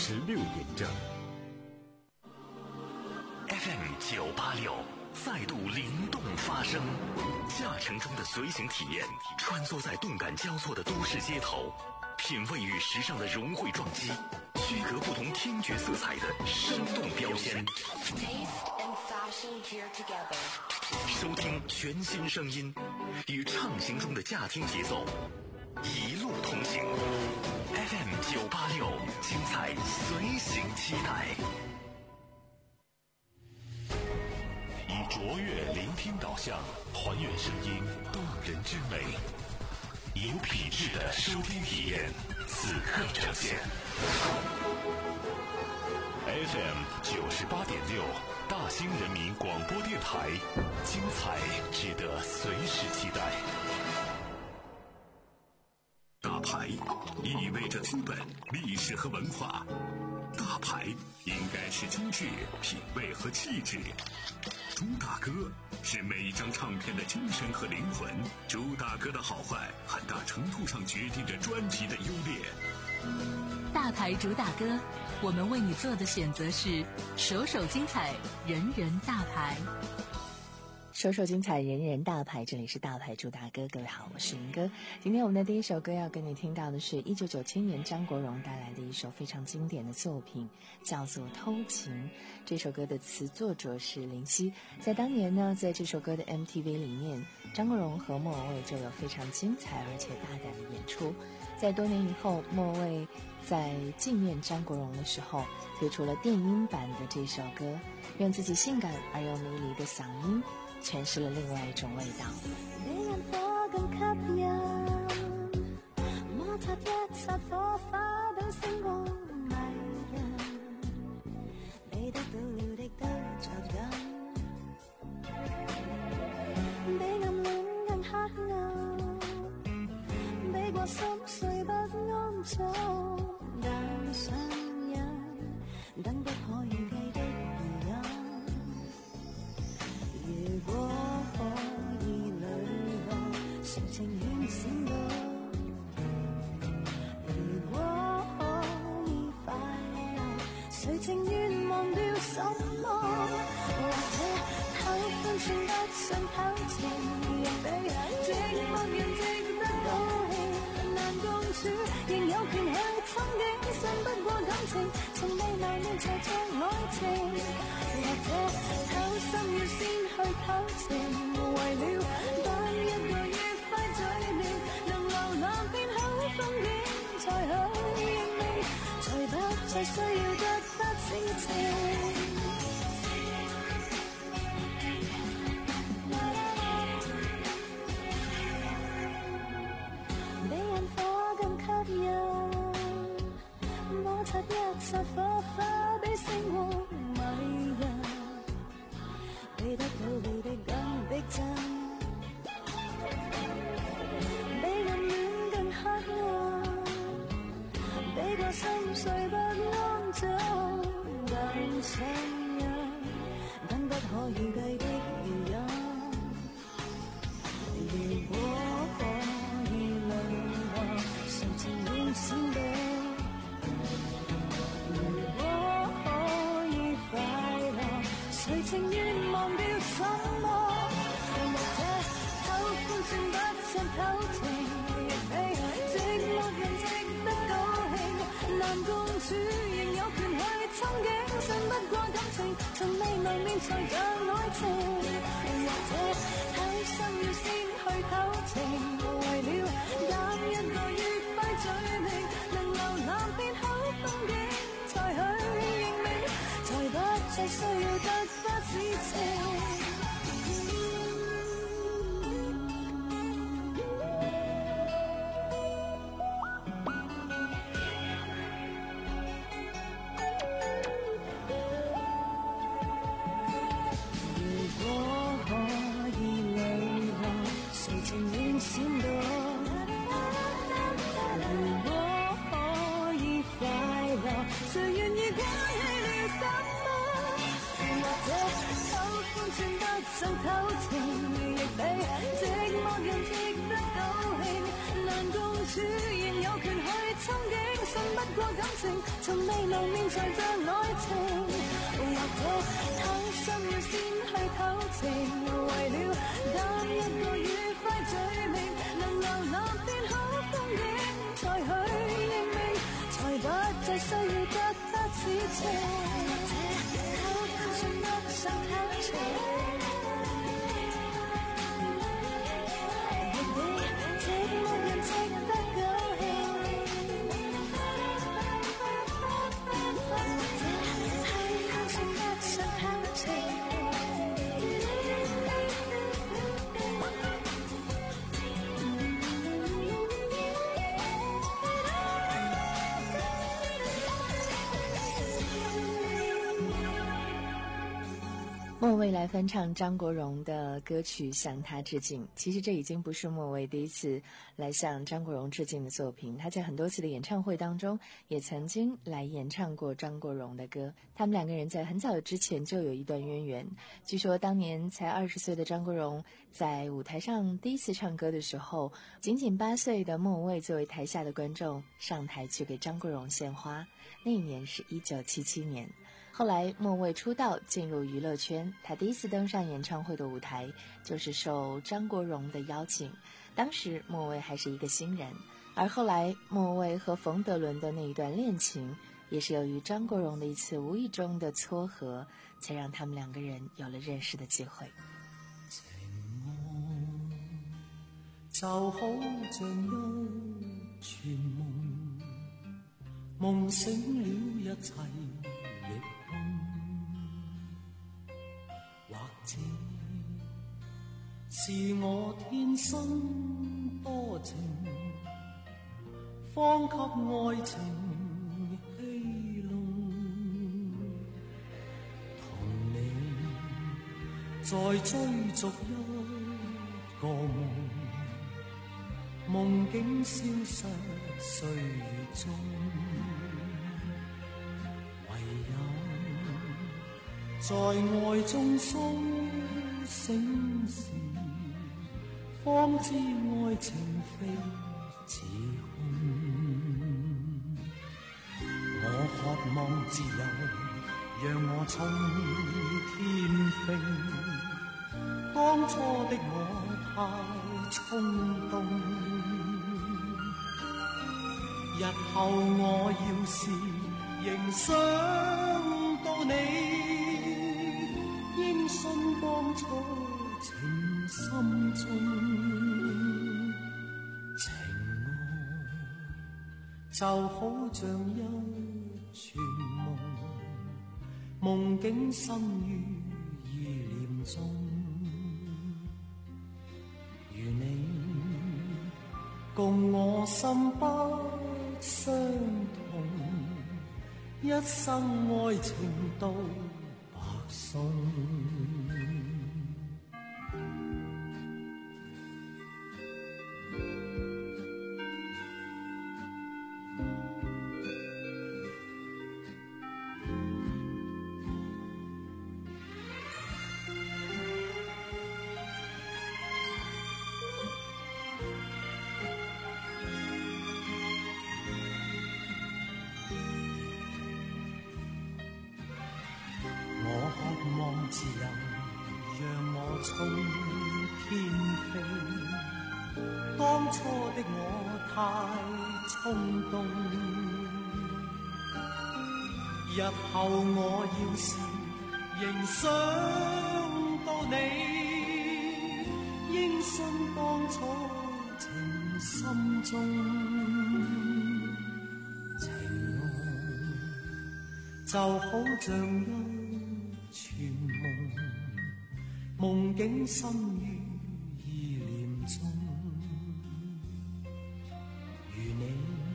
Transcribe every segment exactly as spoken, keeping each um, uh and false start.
十六点整。 F M 九八六再度灵动发声，驾乘中的随行体验，穿梭在动感交错的都市街头，品味与时尚的融汇撞击，区隔不同听觉色彩的生动标签。收听全新声音，与畅行中的驾听节奏，一路同行。F M 九八六，精彩随行期待。以卓越聆听导向，还原声音动人之美，有品质的收听体验，此刻呈现。F M 九十八点六，大兴人民广播电台，精彩值得随时期待。大牌意味着资本、历史和文化，大牌应该是精致、品味和气质。朱大哥是每一张唱片的精神和灵魂，朱大哥的好坏很大程度上决定着专辑的优劣。 大牌主打歌，我们为你做的选择是首首精彩，人人大牌。 首首精彩，人人大牌，这里是大牌主打歌。各位好，我是云哥。今天我们的第一首歌要跟你听到的是一九九七年张国荣带来的一首非常经典的作品，叫做《偷情》。这首歌的词作者是林夕。在当年呢，在这首歌的 M T V 里面，张国荣和莫文蔚就有非常精彩而且大胆的演出。在多年以后，莫文蔚在纪念张国荣的时候推出了电音版的这首歌，用自己性感而又迷离的嗓音诠释了另外一種味道。 你眼火咁吸引，摩擦一剎火花都星光迷人，你得到了的都着緊，比暗戀更黑暗，比過心碎不安早更上癮，等不可預計的原因。如果可以磊落，誰情願閃到？如果可以快樂，誰情願忘掉什麼？或者偷歡算不上偷情，亦比寂寞人值得高興。難共處，仍有權去憧憬，信不過感情，從未留戀才像愛情。或者偷心要先去偷情，為了單一個愉快嘴臉，能瀏覽遍好風景，才去認命，才不再需要得不知情。比引火更吸引，摩擦一剎火花比星光迷人，比得到你的更逼真，比暗戀更黑暗，比個心碎不安早更上癮，等不可預計的原因。如果可以磊落，誰情願閃到？如果可以快樂，誰情願忘掉什麼？或者偷歡算不上偷情，亦比寂寞人值得高興。難共處，仍有權去憧憬，信不過感情，從未能面才像愛情。或者偷心要先去偷情，為了揀一個愉快嘴臉，能瀏覽遍好風景，才去認命，才不再需要得不知情。閃到，如果可以快樂，誰願意關起了什麼？或者偷歡算不上偷情，亦比寂寞人值得高興。難共處，仍有權去憧憬，信不過感情，從未謀面才像愛情，或者貪心要先去偷情，為了擔一個愉快罪名，能留那邊好風景，才去認命，才不再需要得得此情，或者偷分算不上偷情。 莫文蔚来翻唱张国荣的歌曲向他致敬。其实这已经不是莫文蔚第一次来向张国荣致敬的作品，他在很多次的演唱会当中也曾经来演唱过张国荣的歌。他们两个人在很早之前就有一段渊源，据说当年才二十岁的张国荣在舞台上第一次唱歌的时候，仅仅八岁的莫文蔚作为台下的观众上台去给张国荣献花，那一年是一九七七年。后来莫文蔚出道进入娱乐圈，她第一次登上演唱会的舞台就是受张国荣的邀请，当时莫文蔚还是一个新人。而后来莫文蔚和冯德伦的那一段恋情，也是由于張國榮的一次無意中的撮合，才讓他們兩個人有了認識的機會。 情愛就好像一串夢，夢醒了一切亦空，或者是我天生多情，方給愛情戲弄，同你再追逐一個夢，夢境消失歲月中，唯有在愛中甦醒時，方知愛情非似空。我渴望自由，讓我衝天飛，當初的我太衝動，日後我要是仍想到你，應信當初情深中，情愛就好像一串夢，夢境生於意念中，如你共我心不相同，一生愛情都白送。自由讓我衝天飛，當初的我太衝動，日後我要是仍想到你，應信當初情深中，情愛就好像一夢境生於意念中，如你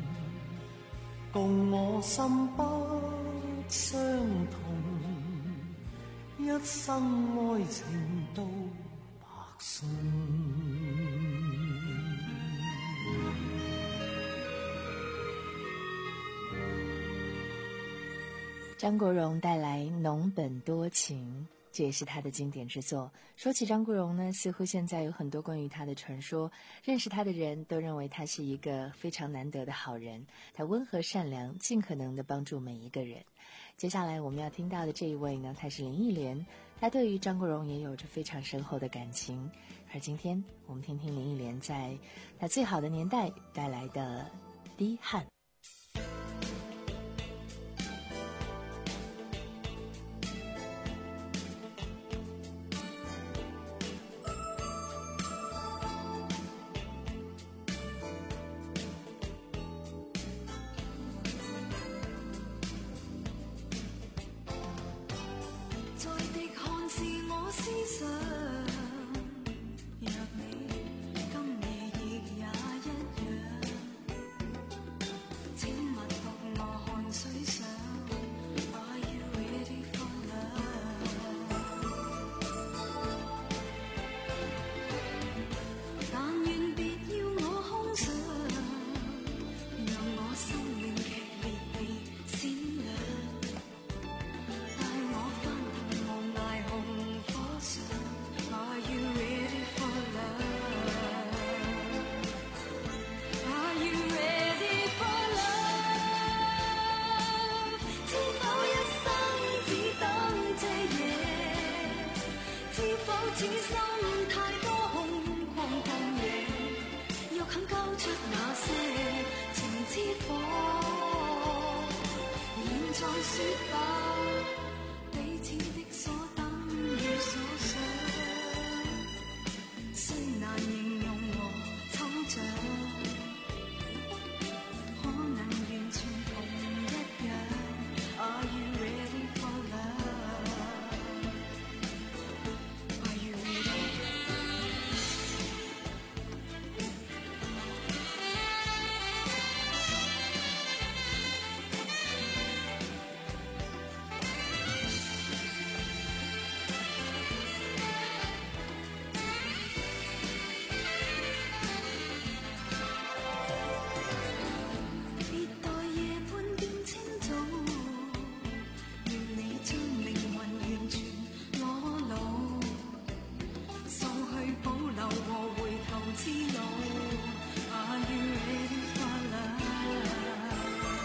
共我心不相同，一生愛情都白送。 張國榮帶來濃本多情， 这也是他的经典之作。说起张国荣呢，似乎现在有很多关于他的传说，认识他的人都认为他是一个非常难得的好人，他温和善良，尽可能的帮助每一个人。接下来我们要听到的这一位呢，他是林忆莲，他对于张国荣也有着非常深厚的感情。而今天我们听听林忆莲在他最好的年代带来的《滴汗》。 此心太多空曠曠野，又肯交出那些情之火，現在說吧，彼此的所等與所想，雖難形容和抽象，可能完全同一樣。Are you ready for love? Are you ready? 別待夜半變清早，願你將靈魂完全裸露，掃去保留和回頭之路。Are you ready for love?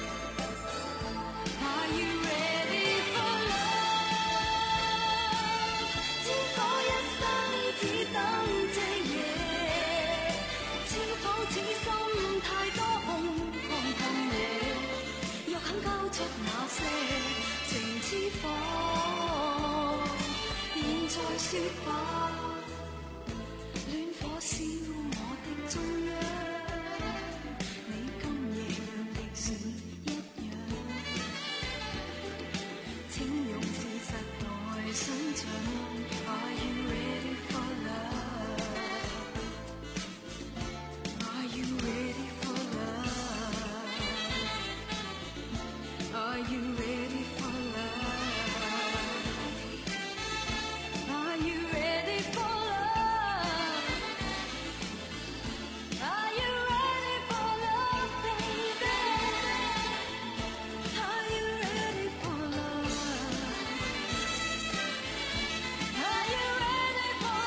Are you ready for love? 知否一生只等這夜？知否此心太多空曠曠野，若肯交出那些情之火，現在說吧，戀火燒我的中央，你今夜樣亦是一樣，請用事實來想像。Are you ready for love? Are you ready for love? Are you ready for love? Are you ready for love? Are you ready for love, baby? Are you ready for love? Are you ready for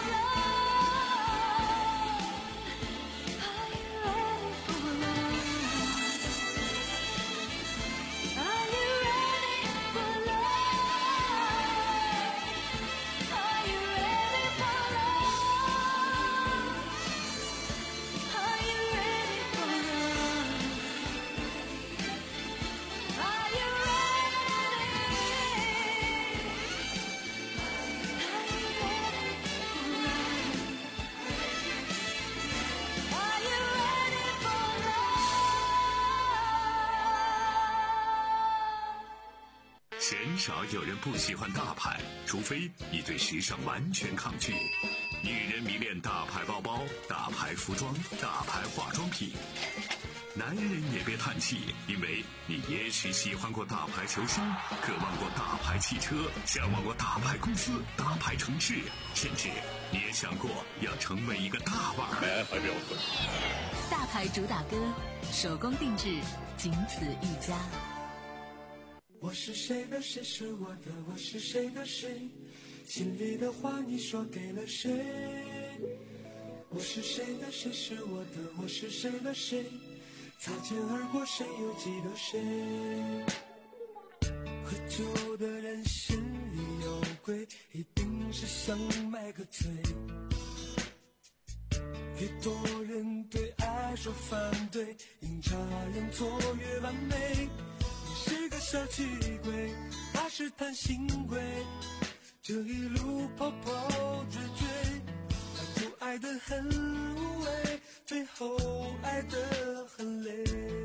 love? Are you ready for love? Are you ready for love? Are you ready for love? Are you ready for love? Are you ready for love? 鲜少有人不喜欢大牌，除非你对时尚完全抗拒。女人迷恋大牌包包、大牌服装、大牌化妆品。男人也别叹气，因为你也许喜欢过大牌球星，渴望过大牌汽车，向往过大牌公司、大牌城市，甚至你也想过要成为一个大腕儿。 大牌主打歌，手工定制，仅此一家。 我是谁的谁是我的，我是谁的谁， 心里的话你说给了谁？我是谁的，谁是我的，我是谁的谁？擦肩而过，谁又记得谁？喝酒的人心里有鬼，一定是想买个醉。越多人对爱说反对，阴差阳错越完美。你是个小气鬼，他是贪心鬼，这一路跑跑追追，当初爱得很无畏，最后爱得很累。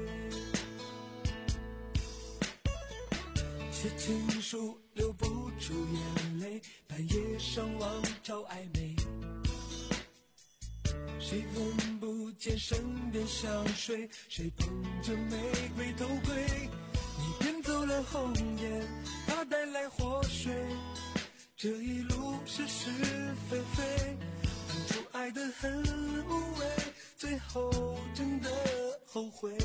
写情书流不出眼泪，半夜上网找暧昧，谁闻不见身边香水，谁捧着玫瑰头盔，你骗走了红颜，他带来祸水，这一路是是非非，当初爱得很无畏，最后真的后悔。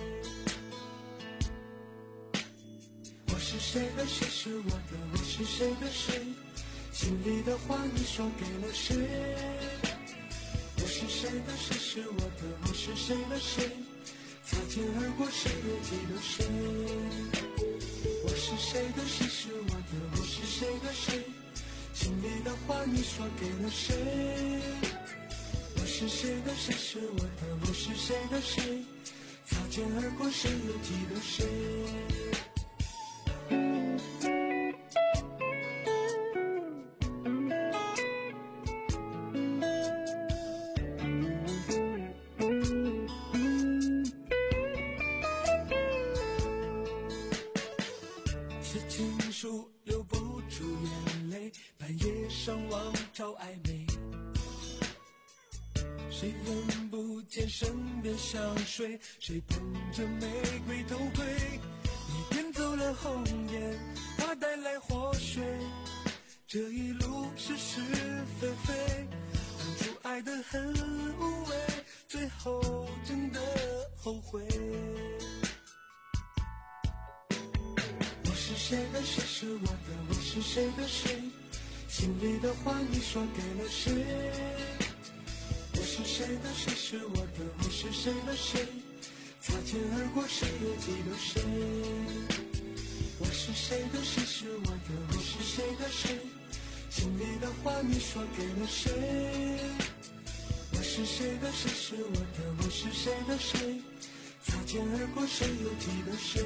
我是谁的，谁是我的，我是谁的谁？心里的话你说给了谁？我是谁的，谁是我的，我是谁的谁？擦肩而过，谁又记得谁？我是谁的，谁是我的，我是谁的谁？心里的话你说给了谁？我是谁的，谁是我的，我是谁的谁？擦肩而过，谁又记得谁？写情书流不出眼泪，半夜上网找暧昧，谁闻不见身边香水，谁捧着玫瑰头盔，你骗走了红颜，他带来祸水，这一路是是非非，当初爱得很无畏，最后真的后悔。我是谁的，谁是我的，我是谁的谁？心里的话你说给了谁？我是谁的，谁是我的，我是谁的谁？擦肩而过，谁又记得谁？我是谁的，谁是我的，我是谁的谁？心里的话你说给了谁？我是谁的，谁是我的，我是谁的谁？擦肩而过，谁又记得谁？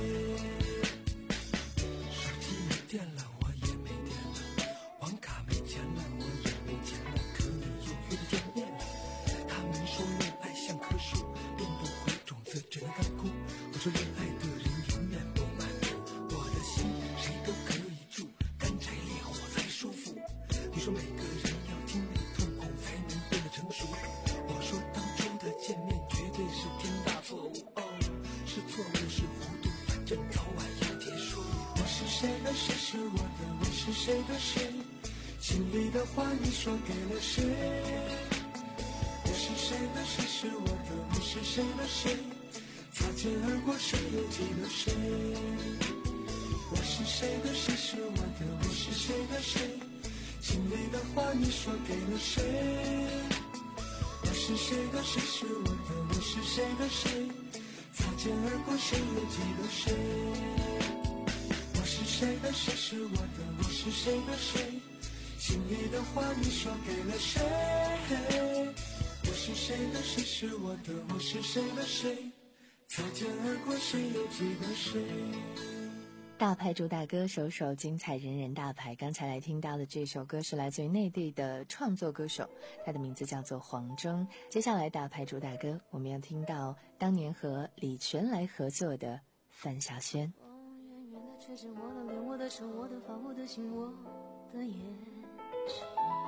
手机没电了，我也没电了，网卡没钱了，我也没钱了，可你又约着见面了。他们说恋爱像棵树，变不回种子，只能干枯。我说恋爱的人永远不满足，我的心谁都可以住，干柴烈火才舒服。你说每个人要经历痛苦才能变得成熟，我说当初的见面绝对是天大错误。哦，是错误是糊涂，反正早晚要结束。我是谁的，谁是我的，我是谁的谁？心里的话你说给了谁？我是谁的，谁是我的，我是谁的谁？擦肩而过，谁又记得谁？我是谁的，谁是我的，我是谁的谁？心里的话你说给了谁？我是谁的，谁是我的，我是谁的谁？擦肩而过，谁又记得谁？我是谁的，谁是我的，我是谁的谁？心里的话你说给了谁？我是谁的，谁是我的，我是谁的谁？擦肩而过，谁又记得谁？ 大牌主打歌，首首精彩，人人大牌。刚才来听到的这首歌是来自于内地的创作歌手，他的名字叫做黄征。接下来大牌主打歌，我们要听到当年和李全来合作的范晓萱。 我远远的却是我的脸，我的手，我的发，我的心，我的眼睛。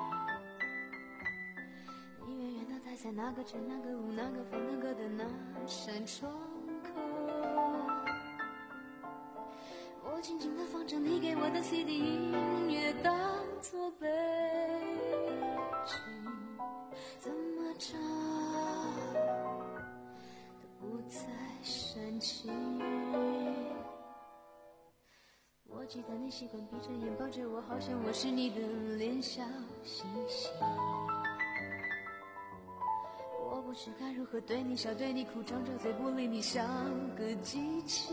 你远远的待在那个城，那个屋，那个房，那个的那扇窗口。我静静地放着你给我的 C D 音乐，当作背景，怎么找都不再煽情。我记得你习惯闭着眼抱着我，好像我是你的脸笑嘻嘻。我不知该如何对你笑对你哭，张着嘴不理你，像个机器。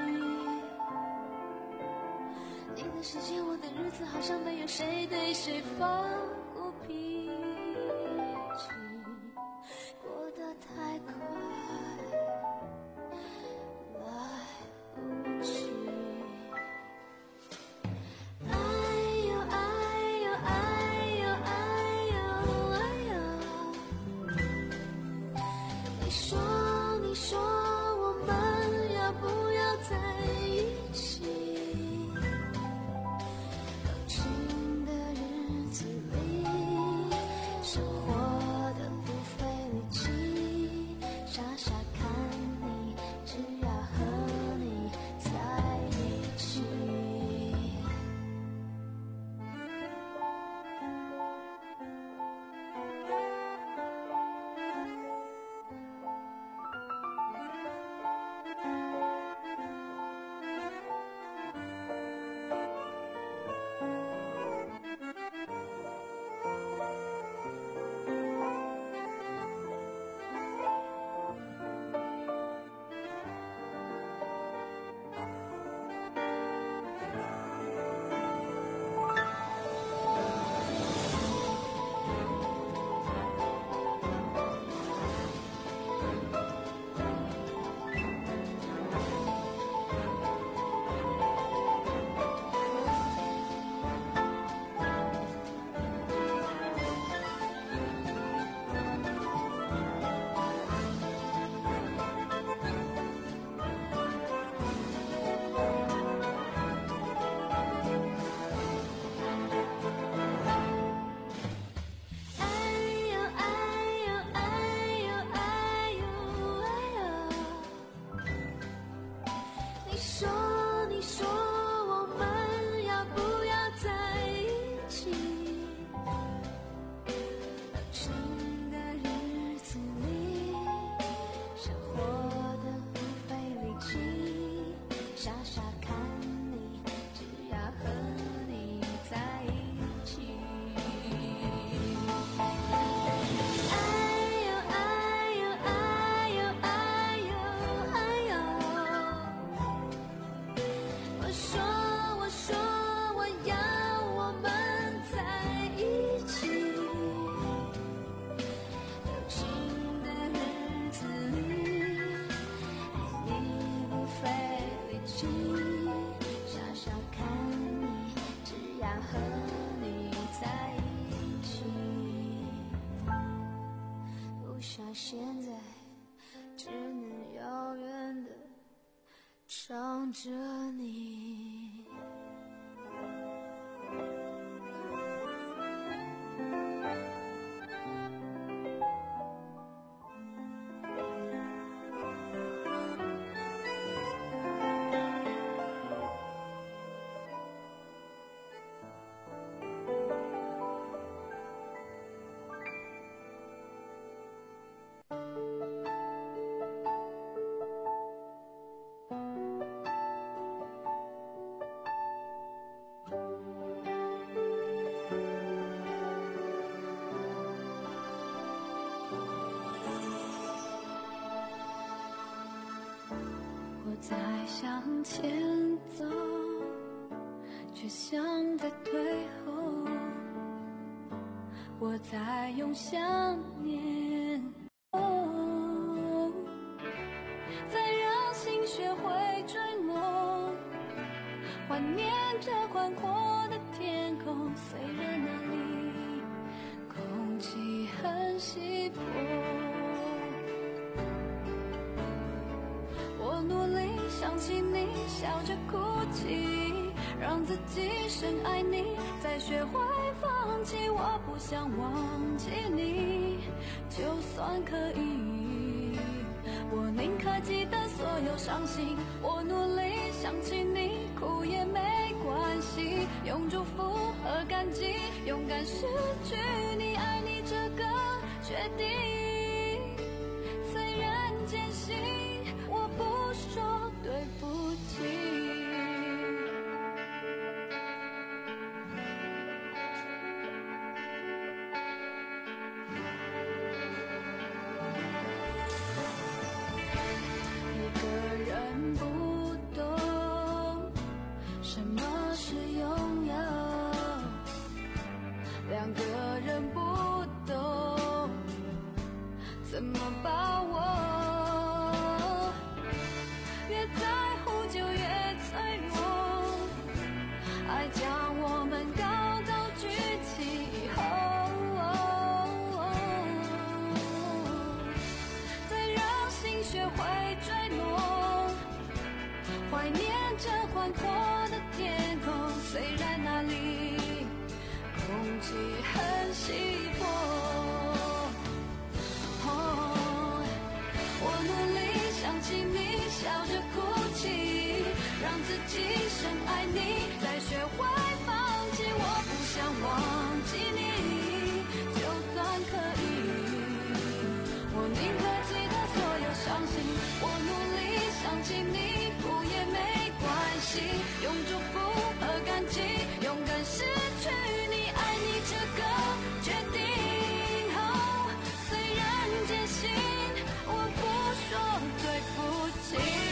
你的时间我的日子，好像没有谁对谁发过脾气，过得太快来不及。哎呦哎呦哎呦哎呦哎呦，你说你说我们要不要在一起？有情的日子里，生活的不费力气，傻傻看你，只要和你在一起。你说你说我们要不要在一起？有情的日子里，生活的不费力气，傻傻看你，只要和你在一起。哎呦哎呦哎呦哎呦哎呦，我说我说我要我们在一起。有情的日子里，爱你不费力气，傻傻看你，只要和你在一起。不想现在只能遥远的唱着你。我在向前走，却像在退后。我在用想念，哦，再让心学会追梦，怀念着宽阔的天空。虽然那里空气很稀薄，我努力想起你，笑着哭泣，让自己深爱你，再学会放弃。我不想忘记你，就算可以，我宁可记得所有伤心。我努力想起你，哭也没关系，用祝福和感激，勇敢失去你，爱你这个决定。虽然艰辛，我不说对不起。 将我们高高举起。再让心学会坠落，怀念着宽阔的天空，虽然那里空气很稀薄。哦，我努力想起你，笑着哭泣，让自己深爱你，再学会放弃。我不想忘记你，就算可以，我宁可记得所有伤心。我努力想起你，哭也没关系，用祝福和感激勇敢失去你，爱你这个决定。哦，虽然艰辛，我不说对不起。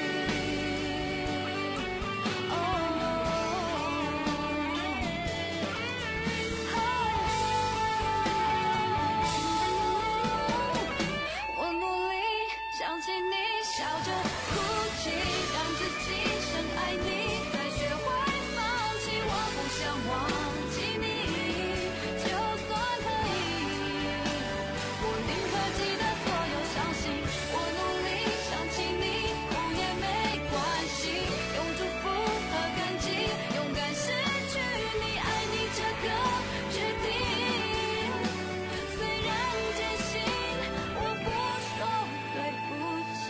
我努力想起你，笑着哭泣，让自己深爱你，再学会放弃。我不想忘记你，就算可以，我宁可记得所有伤心。我努力想起你，哭也没关系，用祝福和感激勇敢失去你，爱你这个决定。虽然艰辛，我不说对不起。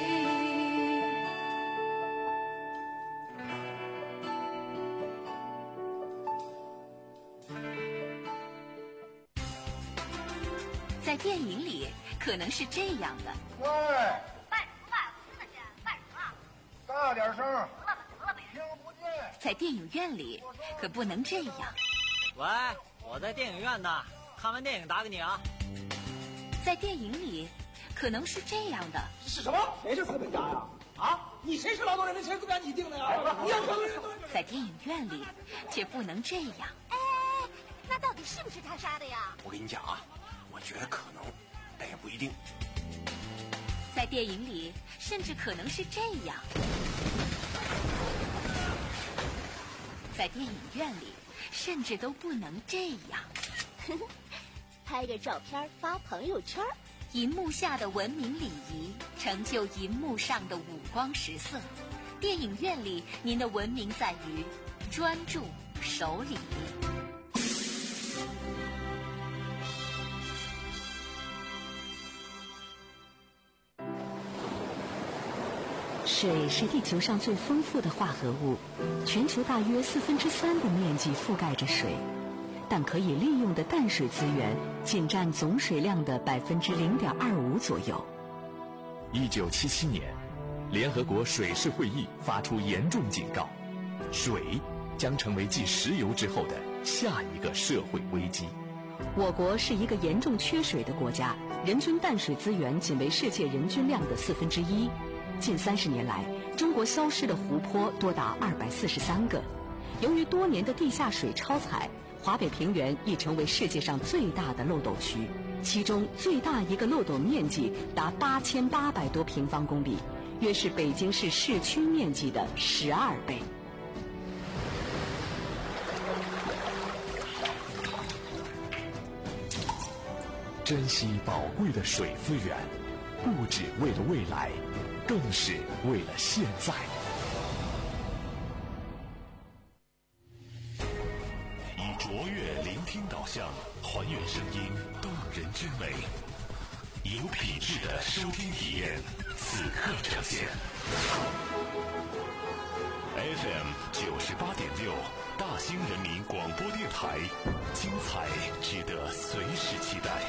在电影里可能是这样的， 喂， 办什么办？我听得见，办什么啊？ 大点声， 得了吧，得了呗。 听不见。 在电影院里可不能这样。 喂，我在电影院呢，看完电影打给你啊。 在电影里可能是这样的， 是什么？谁是资本家呀？啊，你谁是劳动人民？谁资本家你定的呀？你要可在电影院里却不能这样。 哎，那到底是不是他杀的呀？ 我跟你讲啊，我觉得可能，但也不一定。 在电影里甚至可能是这样。在电影院里甚至都不能这样。 拍个照片发朋友圈， 银幕下的文明礼仪成就银幕上的五光十色。电影院里您的文明在于专注守礼。 水是地球上最丰富的化合物，全球大约四分之三的面积覆盖着水，但可以利用的淡水资源仅占总水量的百分之零点二五左右。 一九七七年，联合国水事会议发出严重警告，水将成为继石油之后的下一个社会危机。 我国是一个严重缺水的国家，人均淡水资源仅为世界人均量的四分之一。近三十年来，中国消失的湖泊多达二百四十三个。由于多年的地下水超采，华北平原已成为世界上最大的漏斗区，其中最大一个漏斗面积达八千八百多平方公里，约是北京市市区面积的十二倍。 珍惜宝贵的水资源，不只为了未来，更是为了现在。以卓越聆听导向，还原声音动人之美，有品质的收听体验，此刻呈现。F M 九十八点六，大兴人民广播电台，精彩值得随时期待。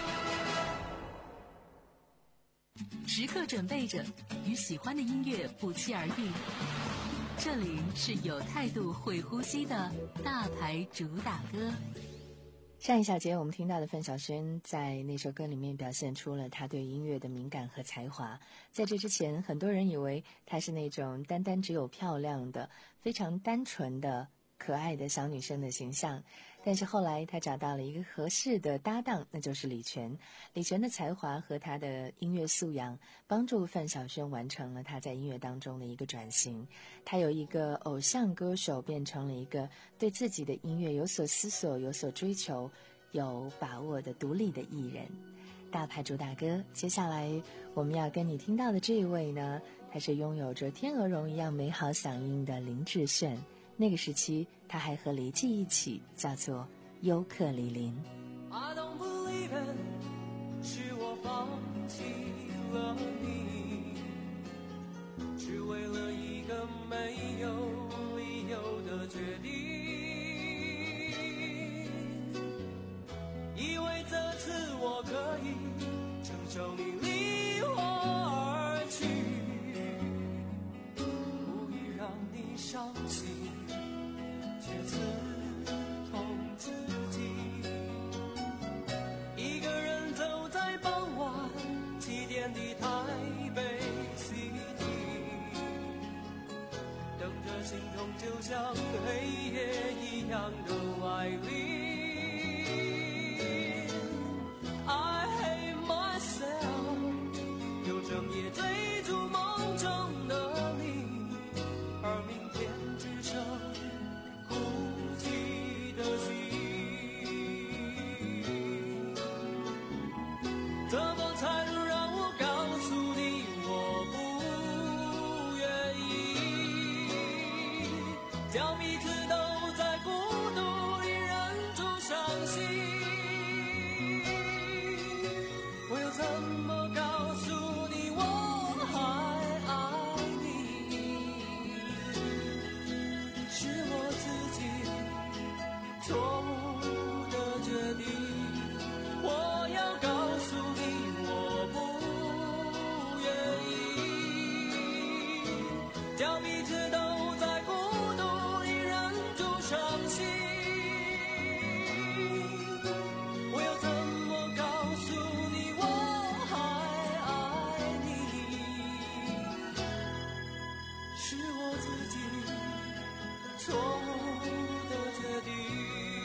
时刻准备着与喜欢的音乐不期而遇。这里是有态度会呼吸的大牌主打歌。 上一小节我们听到的范晓萱在那首歌里面表现出了她对音乐的敏感和才华。在这之前，很多人以为她是那种单单只有漂亮的非常单纯的可爱的小女生的形象， 但是后来他找到了一个合适的搭档，那就是李泉。李泉的才华和他的音乐素养帮助范晓萱完成了他在音乐当中的一个转型。他由一个偶像歌手变成了一个对自己的音乐有所思索、有所追求、有把握的独立的艺人。大牌主打歌，接下来我们要跟你听到的这一位呢，他是拥有着天鹅绒一样美好嗓音的林志炫。那个时期他还和黎记一起叫做尤克里林。 I don't believe it， 是我放弃了你，只为了一个没有理由的决定，以为这次我可以承受你离我而去，故意让你伤心，却刺痛自己。一个人走在傍晚七点的台北 City， 等着心痛就像黑夜一样的来临。I hate myself， 有整夜追逐梦中的你，而明天只剩孤寂的心。怎么才能让我告诉你我不愿意，叫彼此都在孤独里忍住伤心。我又怎么告诉你我还爱你，是我自己错误的决定。我要告诉你我不愿意，叫彼此都在孤独里忍住伤心。我要怎么告诉你我还爱你，是我自己错误的决定。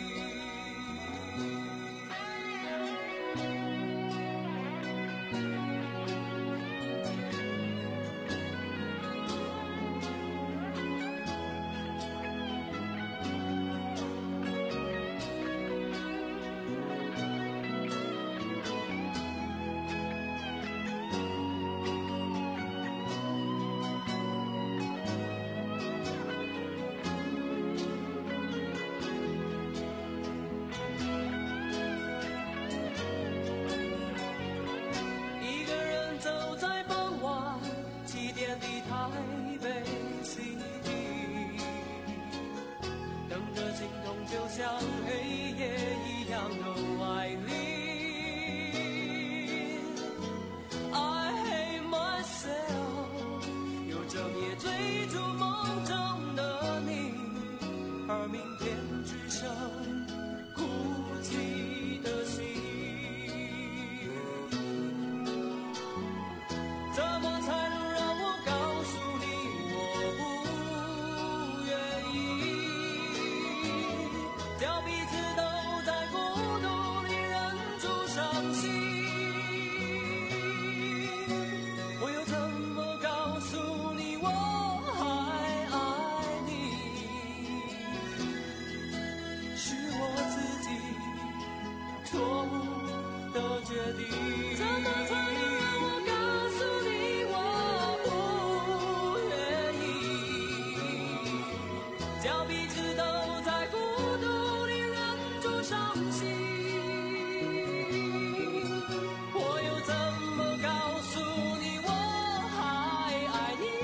像黑夜一样的来临 I hate myself， 有整夜追逐梦中的你，而明天只剩孤寂的心。怎么才能让我告诉你我不愿意，叫彼此都在孤独里忍住伤心。我又怎么告诉你我还爱你，是我自己错误的决定。怎么才能让我告诉你我不愿意，叫彼此都在孤独里忍住伤心。我又怎么告诉你我还爱你，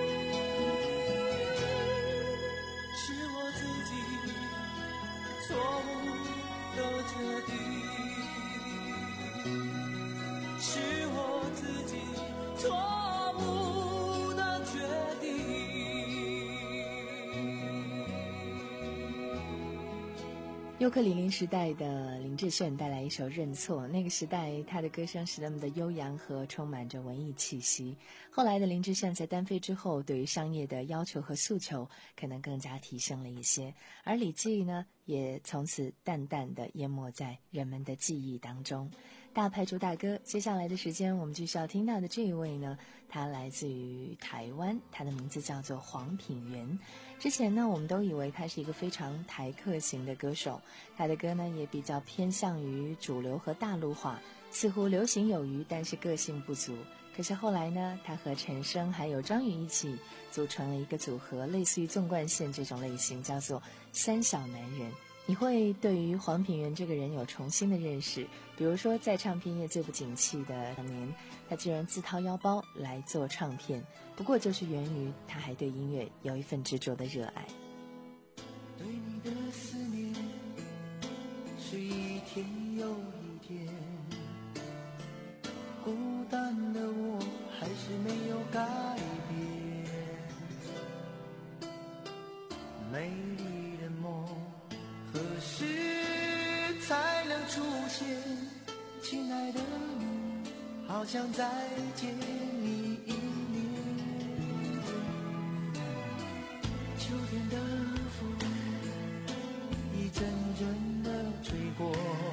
是我自己错误的决定，是我自己错误的决定。 尤克里里时代的林志炫带来一首《认错》，那个时代他的歌声是那么的悠扬和充满着文艺气息。后来的林志炫在单飞之后，对于商业的要求和诉求可能更加提升了一些，而李记呢，也从此淡淡的淹没在人们的记忆当中。大牌主打歌，接下来的时间我们继续要听到的这一位呢，他来自于台湾，他的名字叫做黄品源。之前呢，我们都以为他是一个非常台客型的歌手，他的歌呢也比较偏向于主流和大陆化，似乎流行有余，但是个性不足。可是后来呢，他和陈升还有张宇一起组成了一个组合，类似于纵贯线这种类型，叫做三小男人。你会对于黄品源这个人有重新的认识，比如说在唱片业最不景气的两年，他居然自掏腰包来做唱片，不过就是源于他还对音乐有一份执着的热爱。 对你的思念是一天又一天，孤单的我还是没有改变，美丽的梦何时才能出现？亲爱的你，好想再见你一面。秋天的风一阵阵的吹过，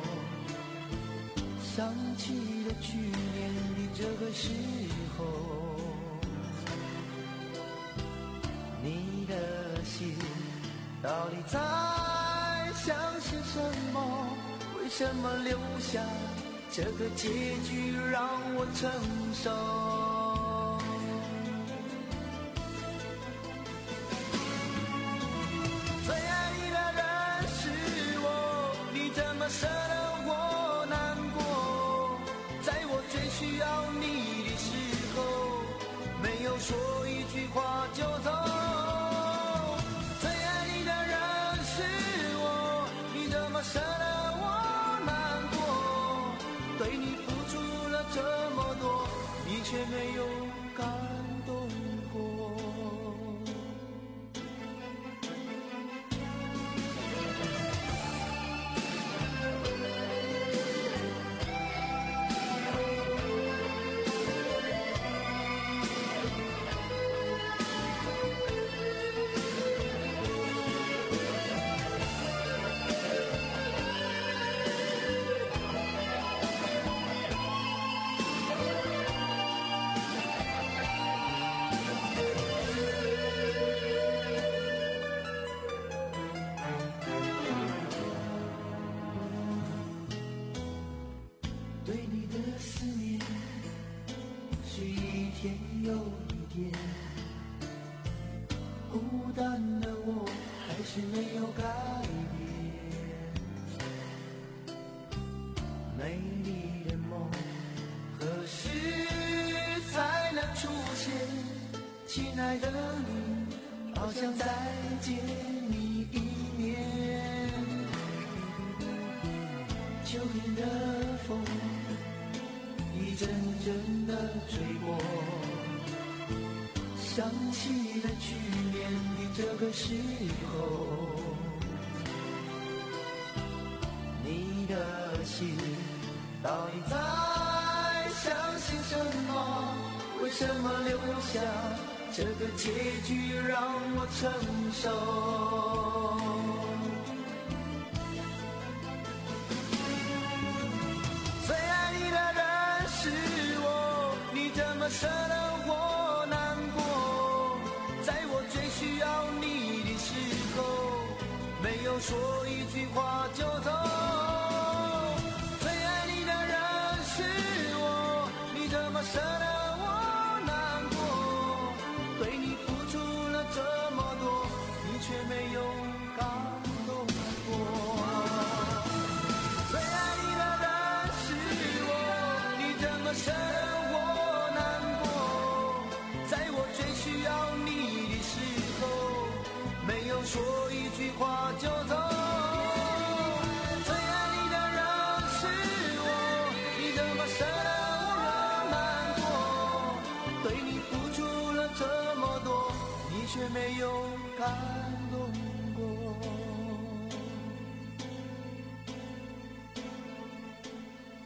想起了去年的这个时候，你的心到底在想些什么？为什么留下这个结局让我承受？最爱你的人是我，你怎么舍得我难过？在我最需要你的时候，没有说一句话就走。舍得我难过，对你付出了这么多，你却没有感动过。亲爱的你，好想再见你一面。秋天的风一阵阵的吹过，想起了去年的这个时候，你的心到底在想些什么？为什么留下这个结局让我承受？最爱你的人是我，你怎么舍得我难过？在我最需要你的时候，没有说一句话就走。最爱你的人是我，你怎么舍得却没有感动过。最爱你的人是我，你怎么舍得我难过？在我最需要你的时候，没有说一句话就走。最爱你的人是我，你怎么舍得我难过？对你付出了这么多，你却没有感动。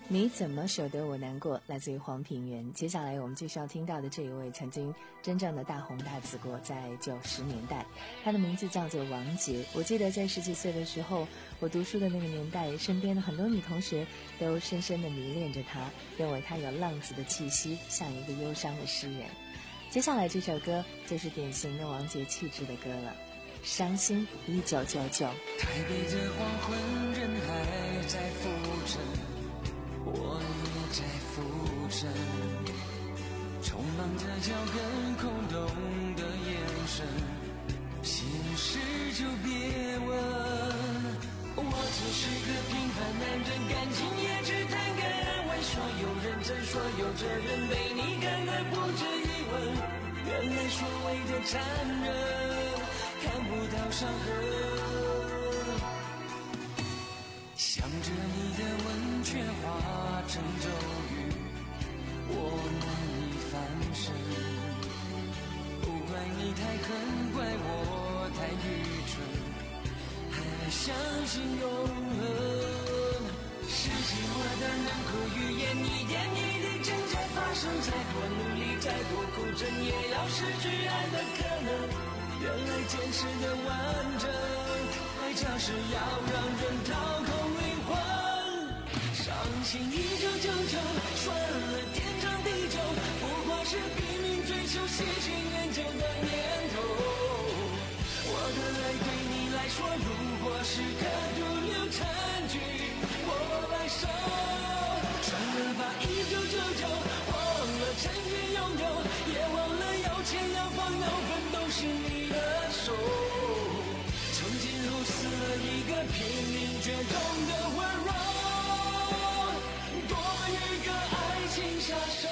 你怎么舍得我难过，来自于黄品源。接下来我们继续要听到的这一位曾经真正的大红大紫过，在九十年代，他的名字叫做王杰。我记得在十几岁的时候，我读书的那个年代，身边的很多女同学都深深地迷恋着他，认为他有浪子的气息，像一个忧伤的诗人。接下来这首歌就是典型的王杰气质的歌了，伤心一九九九。 台北的黄昏，人还在浮沉，我也在浮沉，匆忙的脚跟，空洞的眼神，心事就别问。我只是个平凡男人，感情也只谈个安稳，说有认真，说有责任，被你看得不止一吻。原来所谓的残忍，看不到伤痕。想着你的吻，却化成咒语，我难以翻身。不怪你太狠，怪我太愚蠢，还相信永恒。是寂寞的人口语言，一点一滴正在发生，再多努力，再多苦撑，也要失去爱的可能。原来坚持的完整，代价是要让人掏空灵魂。伤心一九九九，算了天长地久，不过是拼命追求喜新厌旧的念头。我的爱对你来说，如果是个毒瘤残局，我来收。算了吧一九九九，忘了曾经拥有，也忘了要钱要房要分都是你的手。曾经如死了一个拼命绝种的温柔，多余个爱情杀手。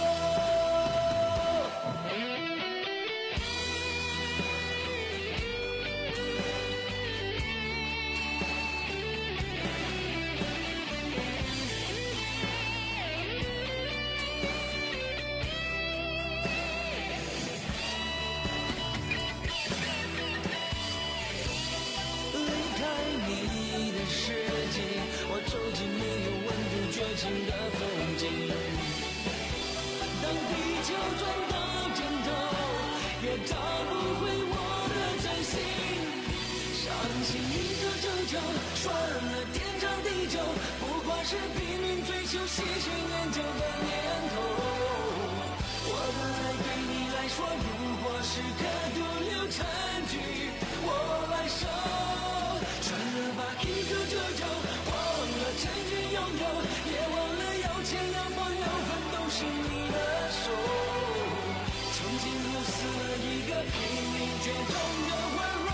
走进没有温度绝情的风景，当地球转到尽头，也找不回我的真心。伤心一九九九，算了天长地久，不过是拼命追求喜新厌旧的念头。我的爱对你来说，如果是个毒瘤残局，我来收。算了吧一九九九，曾经拥有，也忘了要钱要房要分都是你的手。曾经如死了一个拼命绝种的温柔，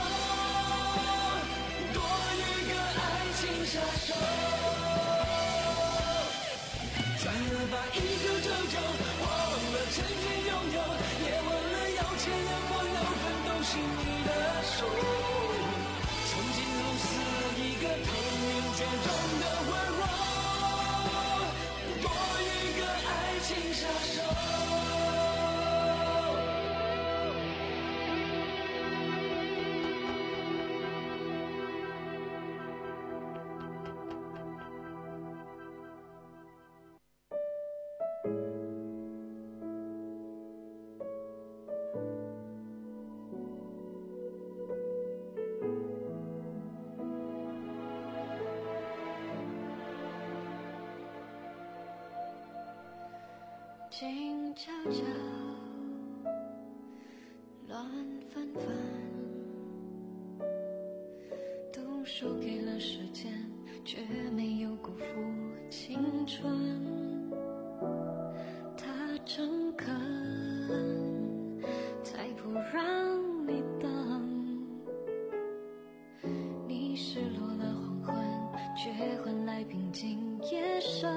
多余个爱情杀手。算了吧一九九九，忘了曾经拥有，也忘了要钱要房要分都是你的手。曾经如死了一个拼命绝种的温柔，多余个爱情杀手。 静悄悄，乱纷纷，都输给了时间，却没有辜负青春。他诚恳，才不让你等。你失落了黄昏，却换来平静夜深。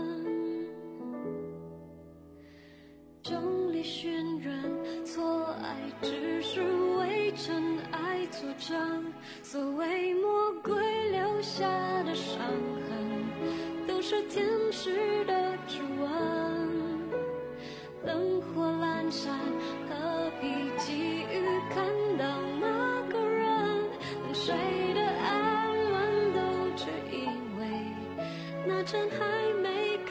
众里寻人，错爱只是为真爱作证。所谓魔鬼留下的伤痕，都是天使的指纹。灯火阑珊，何必急于看到那个人？等谁的安稳，都只因为那阵还没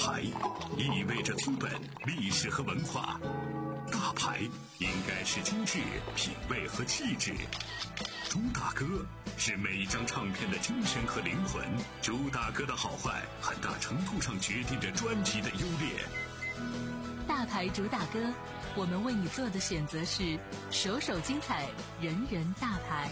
牌意味着资本、历史和文化，大牌应该是精致、品味和气质。朱大哥是每一张唱片的精神和灵魂，朱大哥的好坏很大程度上决定着专辑的优劣。 大牌朱大哥，我们为你做的选择是首首精彩，人人大牌。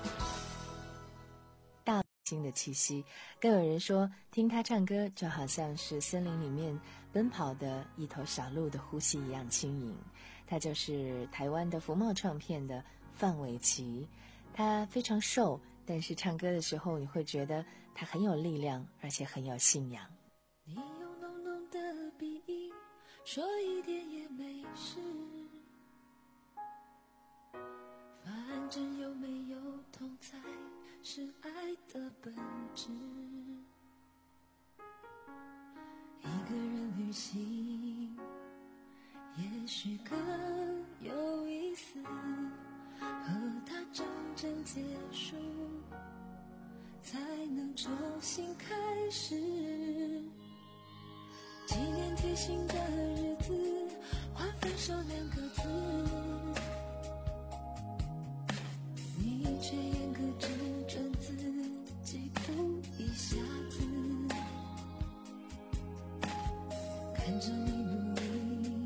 大新的气息，更有人说听他唱歌就好像是森林里面奔跑的一头小鹿的呼吸一样轻盈。他就是台湾的福茂唱片的范玮琪，他非常瘦，但是唱歌的时候你会觉得他很有力量，而且很有信仰。 你用浓浓的鼻音说一点也没事，反正有没有痛才是爱的本质。一个人旅行也许更有意思，和他真正结束才能重新开始。纪念贴心的日子，换分手两个字，你却严格只准自己哭一下子，看着你努力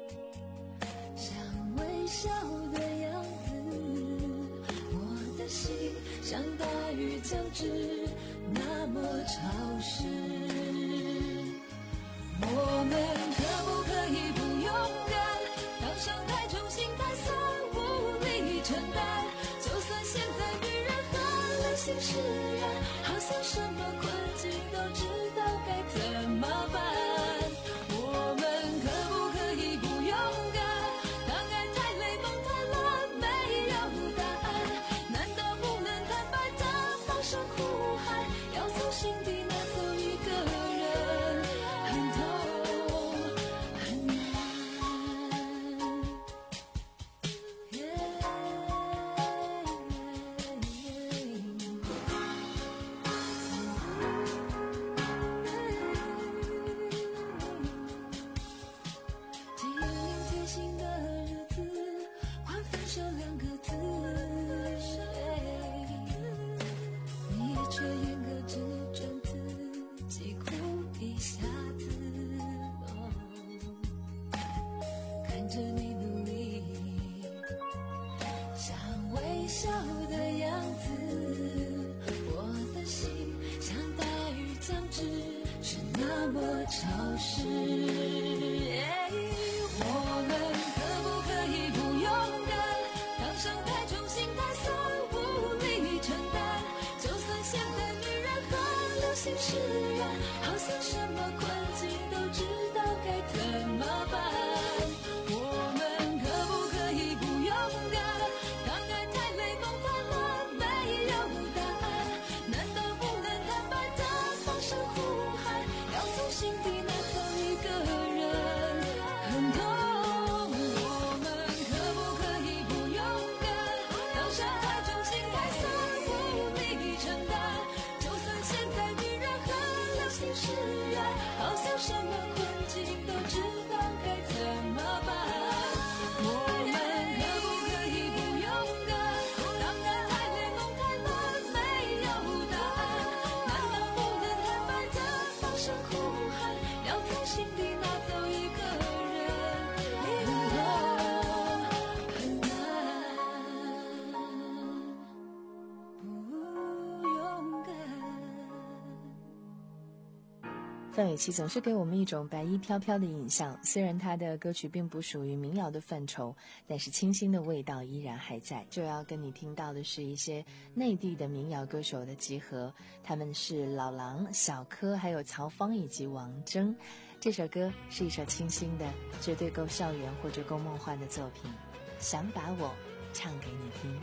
像微笑的样子，我的心像大雨将至，那么潮湿。我们可不可以不勇敢，当伤太重心太酸，无力承担，就算现在女人很流行释然，好像什么困境都知道该怎么办。我们可不可以不勇敢，当爱太累梦太乱，没有答案，难道不能坦白的放声哭喊，要从心底拿走一个人，很痛很难。纪念贴心的日子，换分手两个字，你却严格只准自己哭一下子，哦，看着你努力像微笑的样子，我的心像大雨将至，是那么潮湿。我们可不可以不勇敢，当伤太重心太酸，无力承担，就算现在女人很流行释然，好像什么困境都知道该怎么办。我们可不可以不勇敢，当爱太累梦太乱，没有答案，难道不能坦白的放声呼喊，要从心底拿走一个人，很痛。我们可不可以不勇敢，当伤太重心太酸，无力承担，就算现在女人很流行释然，好像什么困境都知道该怎么办。我们可不可以不勇敢，当爱太累梦太乱，没有答案，难道不能坦白的放声哭喊，要从心底拿走一个人，很痛很难。不勇敢。 范玮琪总是给我们一种白衣飘飘的印象，虽然他的歌曲并不属于民谣的范畴，但是清新的味道依然还在。就要跟你听到的是一些内地的民谣歌手的集合，他们是老狼、小柯还有曹芳以及王铮。这首歌是一首清新的，绝对够校园或者够梦幻的作品，想把我唱给你听。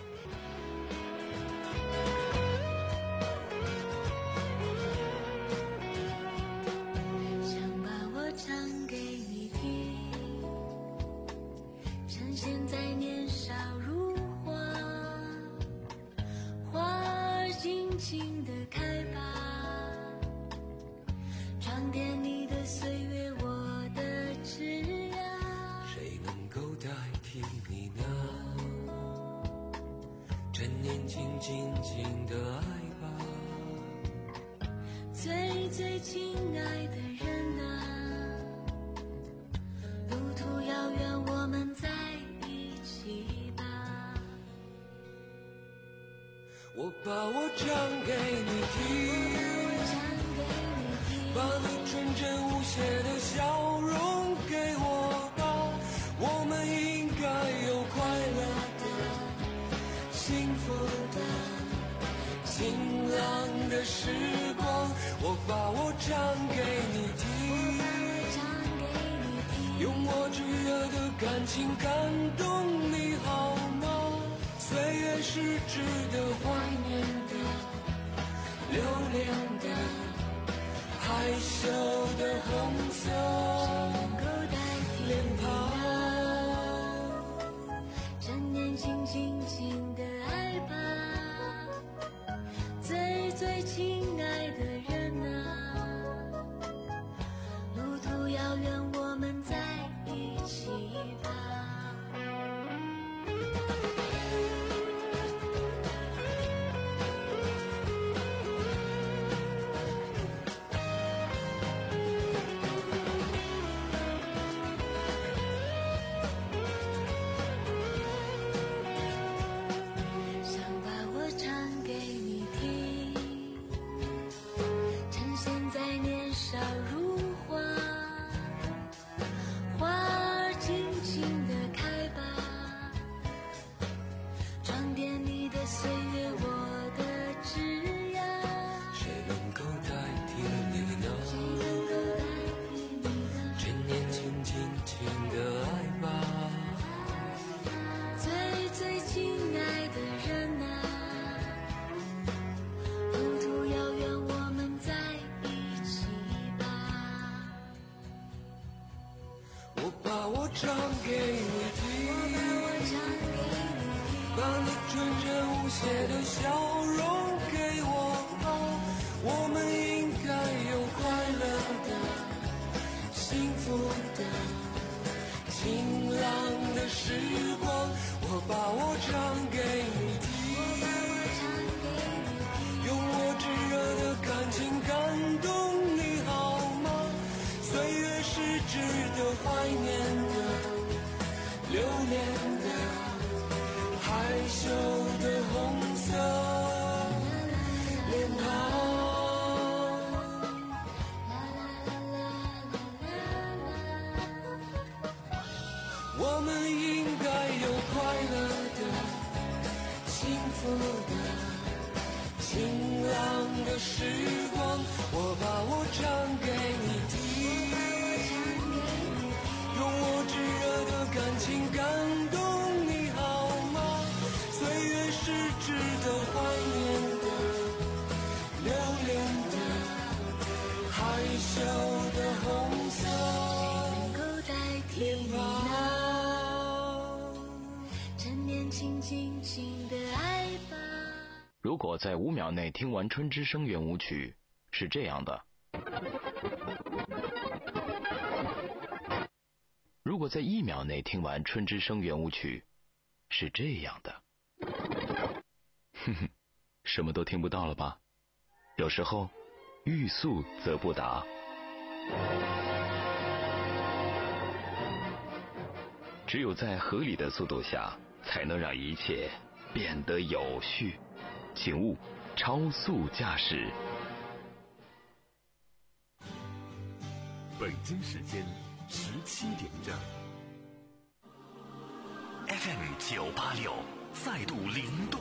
想把我唱给你听，趁现在年少如花，花儿尽情地开吧，装点你的岁月最亲爱的人啊，路途遥远，我们在一起吧。 我把我唱给你听，把你纯真无邪的笑容给我吧，我们应该有快乐的、幸福的、晴朗的时光。我把我唱给你听，用我炙热的感情感动你好吗？岁月是值得怀念的、留恋的、害羞的红色脸庞， 趁年轻轻轻的爱吧，最最亲爱的人啊，路途遥远，我们在一起吧。 唱给你听，把你纯真无邪的笑容给我吧，我们应该有快乐的、幸福的、晴朗的时光。我把我唱给你听，用我炙热的感情感动你好吗？岁月是值得怀念的、留恋的、害羞的红色脸庞。我们应该有快乐的、幸福的、晴朗的时光。我把我唱给你听，用我炙热的感情感动你好吗？岁月是值得怀念的、留恋的、害羞的红色脸庞。 趁年轻轻轻的爱吧。 如果在五秒内听完《春之声》圆舞曲，是这样的。如果在一秒内听完《春之声》圆舞曲，是这样的。哼哼，什么都听不到了吧？有时候，欲速则不达。只有在合理的速度下，才能让一切变得有序。请勿超速驾驶。 北京时间十七点整。F M 九八六再度灵动。